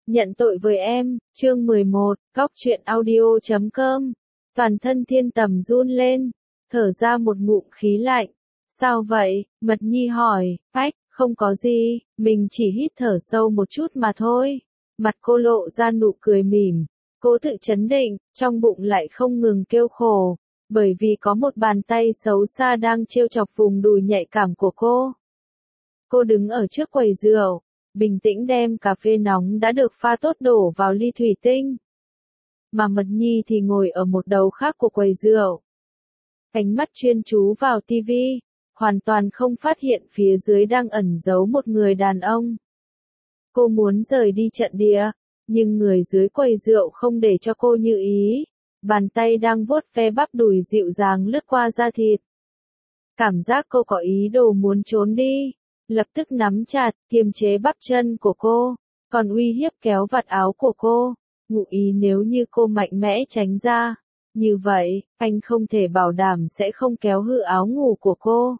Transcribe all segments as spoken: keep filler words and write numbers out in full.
Nhận tội với em, chương mười một, Cóc truyện audio chấm com. Toàn thân Thiên Tầm run lên, thở ra một ngụm khí lạnh. Sao vậy? Mật Nhi hỏi. Ách, không có gì, mình chỉ hít thở sâu một chút mà thôi. Mặt cô lộ ra nụ cười mỉm, cố tự chấn định, trong bụng lại không ngừng kêu khổ, bởi vì có một bàn tay xấu xa đang trêu chọc vùng đùi nhạy cảm của cô. Cô đứng ở trước quầy rượu, bình tĩnh đem cà phê nóng đã được pha tốt đổ vào ly thủy tinh. Mà Mật Nhi thì ngồi ở một đầu khác của quầy rượu. Ánh mắt chuyên chú vào tivi, hoàn toàn không phát hiện phía dưới đang ẩn giấu một người đàn ông. Cô muốn rời đi trận địa, nhưng người dưới quầy rượu không để cho cô như ý. Bàn tay đang vuốt ve bắp đùi dịu dàng lướt qua da thịt. Cảm giác cô có ý đồ muốn trốn đi, lập tức nắm chặt, kiềm chế bắp chân của cô, còn uy hiếp kéo vạt áo của cô, ngụ ý nếu như cô mạnh mẽ tránh ra. Như vậy, anh không thể bảo đảm sẽ không kéo hư áo ngủ của cô.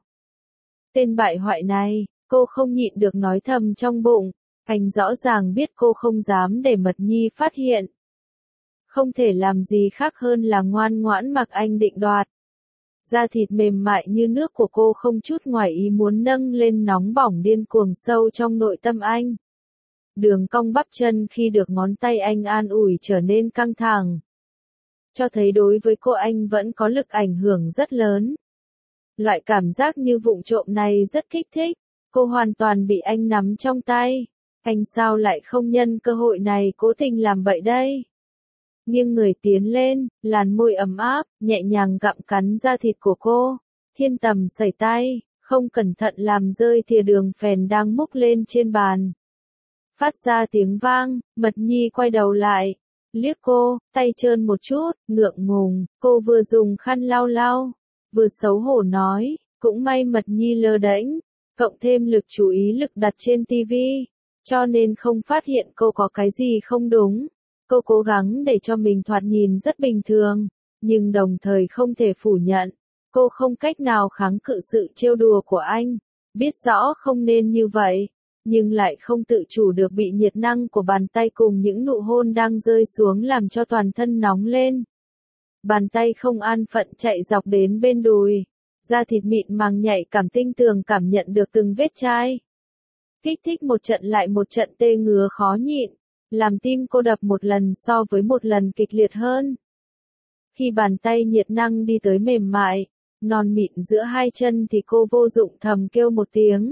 Tên bại hoại này, cô không nhịn được nói thầm trong bụng, anh rõ ràng biết cô không dám để Mật Nhi phát hiện. Không thể làm gì khác hơn là ngoan ngoãn mặc anh định đoạt. Da thịt mềm mại như nước của cô không chút ngoài ý muốn nâng lên nóng bỏng điên cuồng sâu trong nội tâm anh. Đường cong bắp chân khi được ngón tay anh an ủi trở nên căng thẳng. Cho thấy đối với cô anh vẫn có lực ảnh hưởng rất lớn. Loại cảm giác như vụng trộm này rất kích thích, cô hoàn toàn bị anh nắm trong tay. Anh sao lại không nhân cơ hội này cố tình làm vậy đây? Nghiêng người tiến lên, làn môi ấm áp, nhẹ nhàng gặm cắn da thịt của cô. Thiên Tầm sẩy tay, không cẩn thận làm rơi thìa đường phèn đang múc lên trên bàn. Phát ra tiếng vang, Mật Nhi quay đầu lại, liếc cô, tay trơn một chút, ngượng ngùng, cô vừa dùng khăn lau lau, vừa xấu hổ nói, cũng may Mật Nhi lơ đễnh, cộng thêm lực chú ý lực đặt trên tivi, cho nên không phát hiện cô có cái gì không đúng. Cô cố gắng để cho mình thoạt nhìn rất bình thường, nhưng đồng thời không thể phủ nhận, cô không cách nào kháng cự sự trêu đùa của anh, biết rõ không nên như vậy, nhưng lại không tự chủ được bị nhiệt năng của bàn tay cùng những nụ hôn đang rơi xuống làm cho toàn thân nóng lên. Bàn tay không an phận chạy dọc đến bên đùi, da thịt mịn màng nhạy cảm tinh tường cảm nhận được từng vết chai. Kích thích một trận lại một trận tê ngứa khó nhịn, làm tim cô đập một lần so với một lần kịch liệt hơn. Khi bàn tay nhiệt năng đi tới mềm mại, non mịn giữa hai chân thì cô vô dụng thầm kêu một tiếng.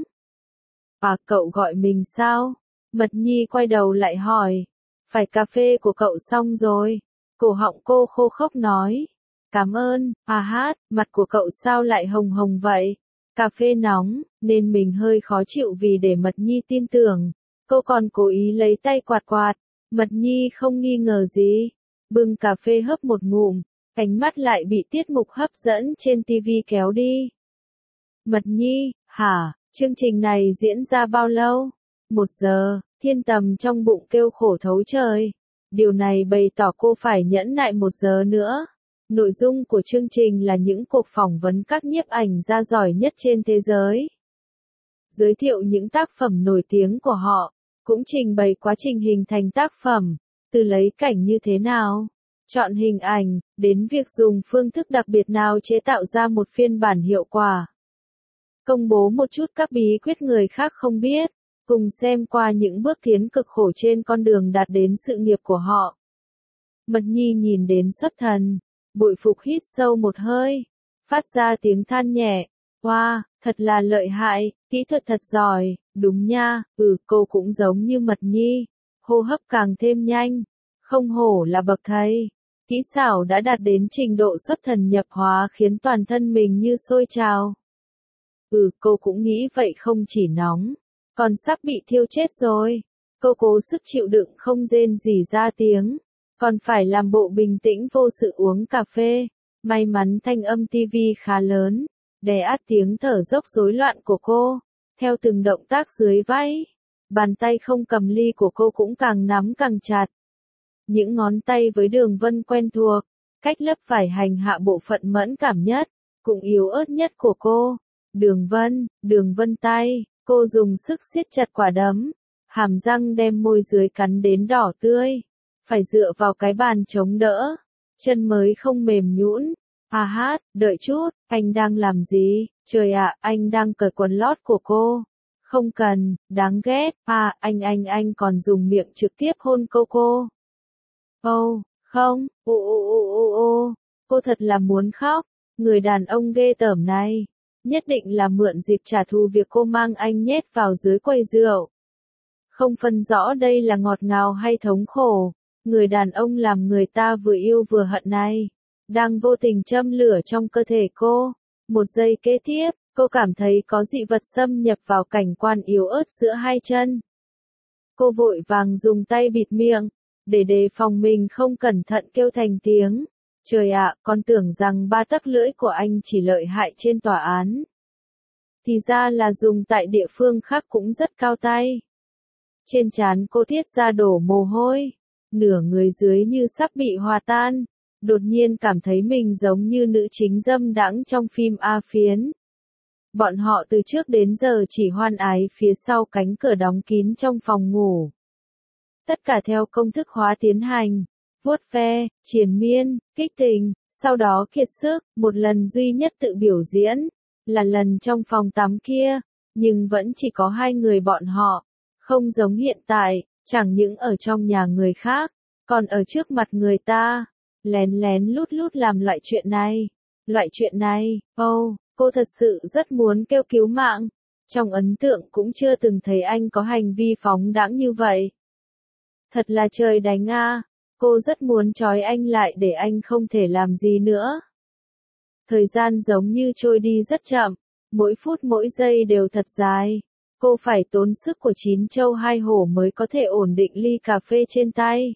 À, cậu gọi mình sao? Mật Nhi quay đầu lại hỏi. Phải, cà phê của cậu xong rồi. Cổ họng cô khô khốc nói. Cảm ơn. À hát, mặt của cậu sao lại hồng hồng vậy? Cà phê nóng, nên mình hơi khó chịu vì để Mật Nhi tin tưởng. Cô còn cố ý lấy tay quạt quạt. Mật Nhi không nghi ngờ gì. Bưng cà phê hớp một ngụm, ánh mắt lại bị tiết mục hấp dẫn trên tivi kéo đi. Mật Nhi, hả? Chương trình này diễn ra bao lâu? Một giờ, Thiên Tầm trong bụng kêu khổ thấu trời. Điều này bày tỏ cô phải nhẫn nại một giờ nữa. Nội dung của chương trình là những cuộc phỏng vấn các nhiếp ảnh gia giỏi nhất trên thế giới. Giới thiệu những tác phẩm nổi tiếng của họ, cũng trình bày quá trình hình thành tác phẩm, từ lấy cảnh như thế nào, chọn hình ảnh, đến việc dùng phương thức đặc biệt nào chế tạo ra một phiên bản hiệu quả. Công bố một chút các bí quyết người khác không biết, cùng xem qua những bước tiến cực khổ trên con đường đạt đến sự nghiệp của họ. Mật Nhi nhìn đến xuất thần, bội phục hít sâu một hơi, phát ra tiếng than nhẹ. Wow, thật là lợi hại, kỹ thuật thật giỏi, đúng nha, ừ, cô cũng giống như Mật Nhi, hô hấp càng thêm nhanh, không hổ là bậc thầy, kỹ xảo đã đạt đến trình độ xuất thần nhập hóa khiến toàn thân mình như sôi trào. Ừ, cô cũng nghĩ vậy, không chỉ nóng, còn sắp bị thiêu chết rồi. Cô cố sức chịu đựng không rên rỉ ra tiếng, còn phải làm bộ bình tĩnh vô sự uống cà phê. May mắn thanh âm tivi khá lớn, đè át tiếng thở dốc rối loạn của cô. Theo từng động tác dưới váy, bàn tay không cầm ly của cô cũng càng nắm càng chặt. Những ngón tay với đường vân quen thuộc, cách lấp phải hành hạ bộ phận mẫn cảm nhất, cũng yếu ớt nhất của cô. Đường vân, đường vân tay, cô dùng sức siết chặt quả đấm, hàm răng đem môi dưới cắn đến đỏ tươi, phải dựa vào cái bàn chống đỡ, chân mới không mềm nhũn. À hát, đợi chút, anh đang làm gì? Trời ạ, anh đang cởi quần lót của cô. Không cần, đáng ghét. À, anh anh anh còn dùng miệng trực tiếp hôn cô cô. Ô, oh, không, ô ô ô ô ô, cô thật là muốn khóc. Người đàn ông ghê tởm này, nhất định là mượn dịp trả thù việc cô mang anh nhét vào dưới quầy rượu. Không phân rõ đây là ngọt ngào hay thống khổ, người đàn ông làm người ta vừa yêu vừa hận này, đang vô tình châm lửa trong cơ thể cô. Một giây kế tiếp, cô cảm thấy có dị vật xâm nhập vào cảnh quan yếu ớt giữa hai chân. Cô vội vàng dùng tay bịt miệng, để đề phòng mình không cẩn thận kêu thành tiếng. Trời ạ, con tưởng rằng ba tấc lưỡi của anh chỉ lợi hại trên tòa án. Thì ra là dùng tại địa phương khác cũng rất cao tay. Trên trán cô tiết ra đổ mồ hôi, nửa người dưới như sắp bị hòa tan, đột nhiên cảm thấy mình giống như nữ chính dâm đãng trong phim A Phiến. Bọn họ từ trước đến giờ chỉ hoan ái phía sau cánh cửa đóng kín trong phòng ngủ. Tất cả theo công thức hóa tiến hành, vuốt ve, triền miên, kích tình, sau đó kiệt sức, một lần duy nhất tự biểu diễn, là lần trong phòng tắm kia, nhưng vẫn chỉ có hai người bọn họ, không giống hiện tại, chẳng những ở trong nhà người khác, còn ở trước mặt người ta, lén lén lút lút làm loại chuyện này. Loại chuyện này, ô, oh, cô thật sự rất muốn kêu cứu mạng, trong ấn tượng cũng chưa từng thấy anh có hành vi phóng đãng như vậy. Thật là trời đánh a, cô rất muốn trói anh lại để anh không thể làm gì nữa. Thời gian giống như trôi đi rất chậm, mỗi phút mỗi giây đều thật dài. Cô phải tốn sức của chín châu hai hổ mới có thể ổn định ly cà phê trên tay.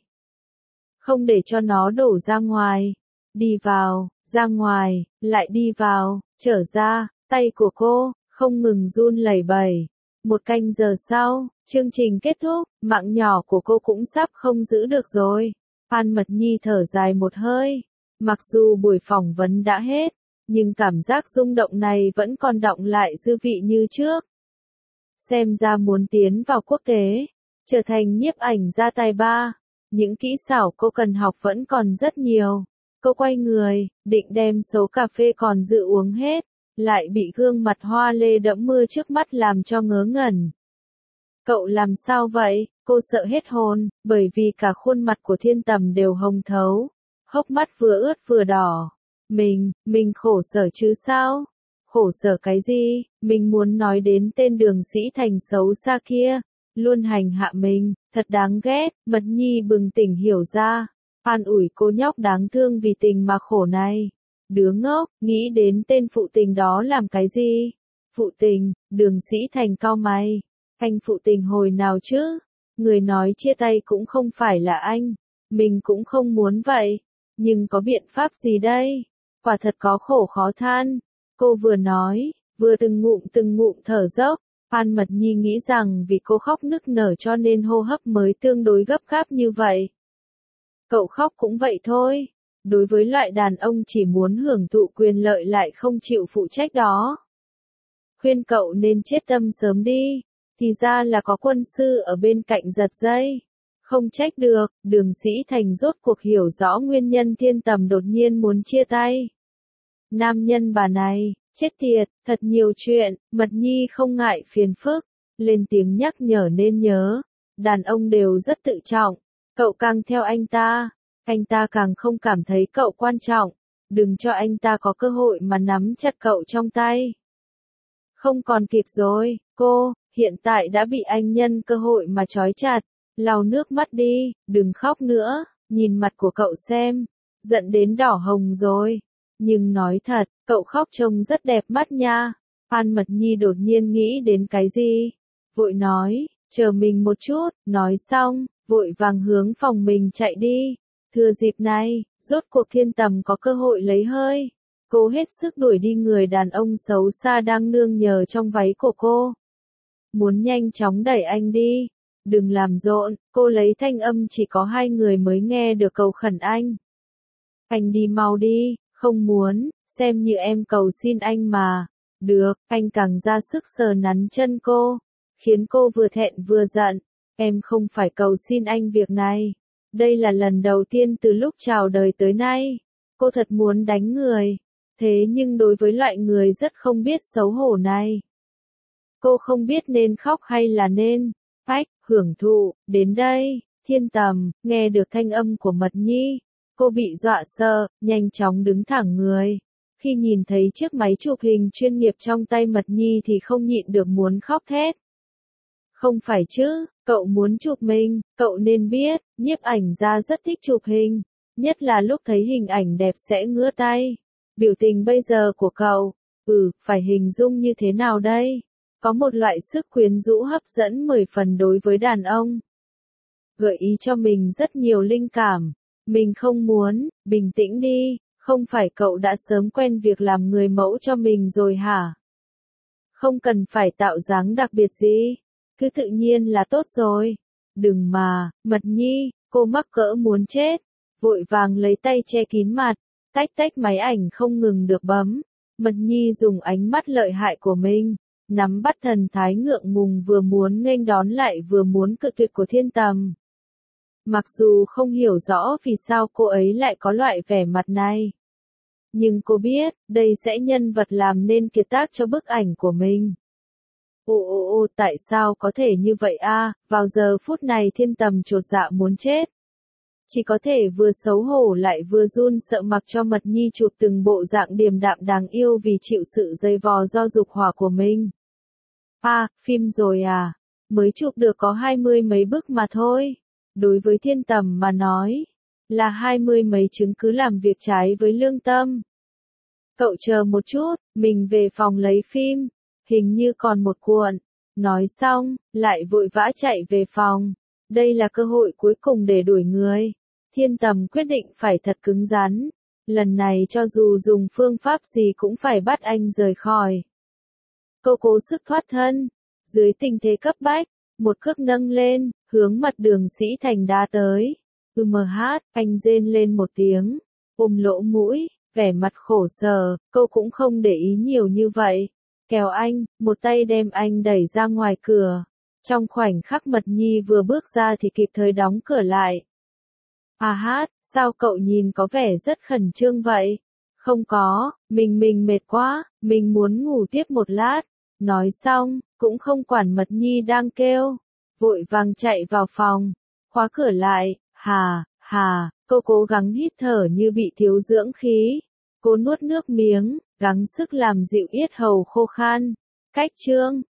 Không để cho nó đổ ra ngoài. Đi vào, ra ngoài, lại đi vào, trở ra, tay của cô, không ngừng run lẩy bẩy. Một canh giờ sau, chương trình kết thúc, mạng nhỏ của cô cũng sắp không giữ được rồi. Phan Mật Nhi thở dài một hơi. Mặc dù buổi phỏng vấn đã hết, nhưng cảm giác rung động này vẫn còn đọng lại dư vị như trước. Xem ra muốn tiến vào quốc tế, trở thành nhiếp ảnh gia tài ba, những kỹ xảo cô cần học vẫn còn rất nhiều. Cô quay người, định đem số cà phê còn dự uống hết, lại bị gương mặt hoa lê đẫm mưa trước mắt làm cho ngớ ngẩn. Cậu làm sao vậy? Cô sợ hết hồn, bởi vì cả khuôn mặt của Thiên Tầm đều hồng thấu, hốc mắt vừa ướt vừa đỏ. Mình, mình khổ sở chứ sao? Khổ sở cái gì? Mình muốn nói đến tên Đường Sĩ Thành xấu xa kia, luôn hành hạ mình, thật đáng ghét. Mật Nhi bừng tỉnh hiểu ra, an ủi cô nhóc đáng thương vì tình mà khổ này. Đứa ngốc, nghĩ đến tên phụ tình đó làm cái gì? Phụ tình, Đường Sĩ Thành cau mày. Anh phụ tình hồi nào chứ? Người nói chia tay cũng không phải là anh. Mình cũng không muốn vậy. Nhưng có biện pháp gì đây? Quả thật có khổ khó than. Cô vừa nói, vừa từng ngụm từng ngụm thở dốc. Phan Mật Nhi nghĩ rằng vì cô khóc nức nở cho nên hô hấp mới tương đối gấp gáp như vậy. Cậu khóc cũng vậy thôi. Đối với loại đàn ông chỉ muốn hưởng thụ quyền lợi lại không chịu phụ trách đó. Khuyên cậu nên chết tâm sớm đi. Thì ra là có quân sư ở bên cạnh giật dây. Không trách được, Đường Sĩ Thành rốt cuộc hiểu rõ nguyên nhân Thiên Tầm đột nhiên muốn chia tay. Nam nhân bà này, chết tiệt, thật nhiều chuyện. Mật Nhi không ngại phiền phức, lên tiếng nhắc nhở nên nhớ. Đàn ông đều rất tự trọng, cậu càng theo anh ta, anh ta càng không cảm thấy cậu quan trọng. Đừng cho anh ta có cơ hội mà nắm chặt cậu trong tay. Không còn kịp rồi, cô, hiện tại đã bị anh nhân cơ hội mà trói chặt. Lau nước mắt đi, đừng khóc nữa, nhìn mặt của cậu xem, giận đến đỏ hồng rồi. Nhưng nói thật, cậu khóc trông rất đẹp mắt nha. Phan Mật Nhi đột nhiên nghĩ đến cái gì? Vội nói, chờ mình một chút, nói xong, vội vàng hướng phòng mình chạy đi. Thừa dịp này, rốt cuộc Thiên Tầm có cơ hội lấy hơi. Cô hết sức đuổi đi người đàn ông xấu xa đang nương nhờ trong váy của cô. Muốn nhanh chóng đẩy anh đi. Đừng làm rộn, cô lấy thanh âm chỉ có hai người mới nghe được cầu khẩn anh. Anh đi mau đi, không muốn, xem như em cầu xin anh mà. Được, anh càng ra sức sờ nắn chân cô, khiến cô vừa thẹn vừa giận. Em không phải cầu xin anh việc này. Đây là lần đầu tiên từ lúc chào đời tới nay. Cô thật muốn đánh người. Thế nhưng đối với loại người rất không biết xấu hổ này, cô không biết nên khóc hay là nên ách, hưởng thụ. Đến đây, Thiên Tầm nghe được thanh âm của Mật Nhi, cô bị dọa sợ, nhanh chóng đứng thẳng người. Khi nhìn thấy chiếc máy chụp hình chuyên nghiệp trong tay Mật Nhi thì không nhịn được muốn khóc thét. Không phải chứ, cậu muốn chụp mình, cậu nên biết, nhiếp ảnh gia rất thích chụp hình, nhất là lúc thấy hình ảnh đẹp sẽ ngứa tay. Biểu tình bây giờ của cậu, ừ, phải hình dung như thế nào đây? Có một loại sức quyến rũ hấp dẫn mười phần đối với đàn ông. Gợi ý cho mình rất nhiều linh cảm. Mình không muốn, bình tĩnh đi, không phải cậu đã sớm quen việc làm người mẫu cho mình rồi hả? Không cần phải tạo dáng đặc biệt gì, cứ tự nhiên là tốt rồi. Đừng mà, Mật Nhi, cô mắc cỡ muốn chết, vội vàng lấy tay che kín mặt, tách tách máy ảnh không ngừng được bấm. Mật Nhi dùng ánh mắt lợi hại của mình, nắm bắt thần thái ngượng ngùng vừa muốn nghênh đón lại vừa muốn cự tuyệt của Thiên Tầm. Mặc dù không hiểu rõ vì sao cô ấy lại có loại vẻ mặt này, nhưng cô biết, đây sẽ nhân vật làm nên kiệt tác cho bức ảnh của mình. Ô ô ô, tại sao có thể như vậy a? Vào giờ phút này Thiên Tầm chột dạ muốn chết. Chỉ có thể vừa xấu hổ lại vừa run sợ mặc cho Mật Nhi chụp từng bộ dạng điềm đạm đáng yêu vì chịu sự dây vò do dục hỏa của mình. À, phim rồi à? Mới chụp được có hai mươi mấy bức mà thôi. Đối với Thiên Tầm mà nói, là hai mươi mấy chứng cứ làm việc trái với lương tâm. Cậu chờ một chút, mình về phòng lấy phim, hình như còn một cuộn. Nói xong, lại vội vã chạy về phòng. Đây là cơ hội cuối cùng để đuổi người. Thiên Tầm quyết định phải thật cứng rắn. Lần này cho dù dùng phương pháp gì cũng phải bắt anh rời khỏi. Cô cố sức thoát thân. Dưới tình thế cấp bách, một cước nâng lên, hướng mặt Đường Sĩ Thành đá tới. Ừ mờ hát, anh rên lên một tiếng, ôm lỗ mũi, vẻ mặt khổ sở, cô cũng không để ý nhiều như vậy. Kéo anh, một tay đem anh đẩy ra ngoài cửa. Trong khoảnh khắc Mật Nhi vừa bước ra thì kịp thời đóng cửa lại. À hát, sao cậu nhìn có vẻ rất khẩn trương vậy? Không có, mình mình mệt quá, mình muốn ngủ tiếp một lát. Nói xong, cũng không quản Mật Nhi đang kêu, vội vàng chạy vào phòng, khóa cửa lại. Hà, hà, cô cố gắng hít thở như bị thiếu dưỡng khí. Cô nuốt nước miếng, gắng sức làm dịu yết hầu khô khan. Cách chương